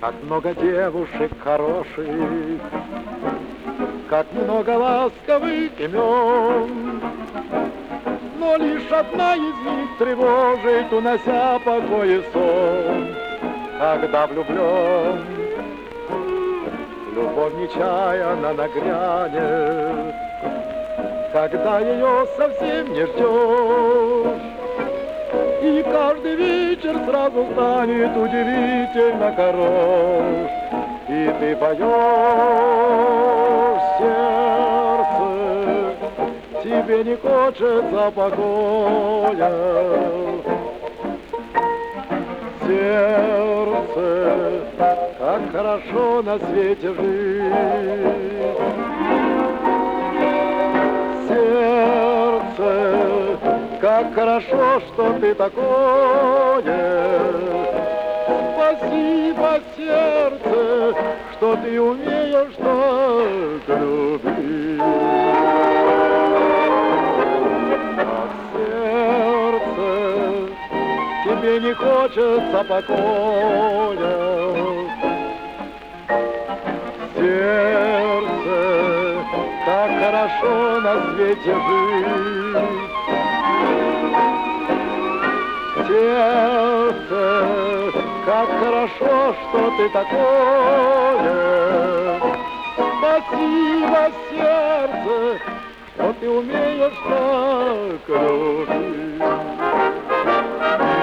Как много девушек хороших, как много ласковых имен, но лишь одна из них тревожит, унося покой и сон. Когда влюблен, любовь нечаянно нагрянет, когда ее совсем не ждешь, и каждый вечер сразу станет удивительно хорош. И ты поешь, сердце, тебе не хочется покоя. Сердце, как хорошо на свете жить. Сердце, как хорошо, что ты такое. Спасибо, сердце, что ты умеешь так любить. А сердце, тебе не хочется покоя. Сердце, как хорошо на свете жить. Сердце, как хорошо, что ты такое. Спасибо, сердце, что ты умеешь так любить.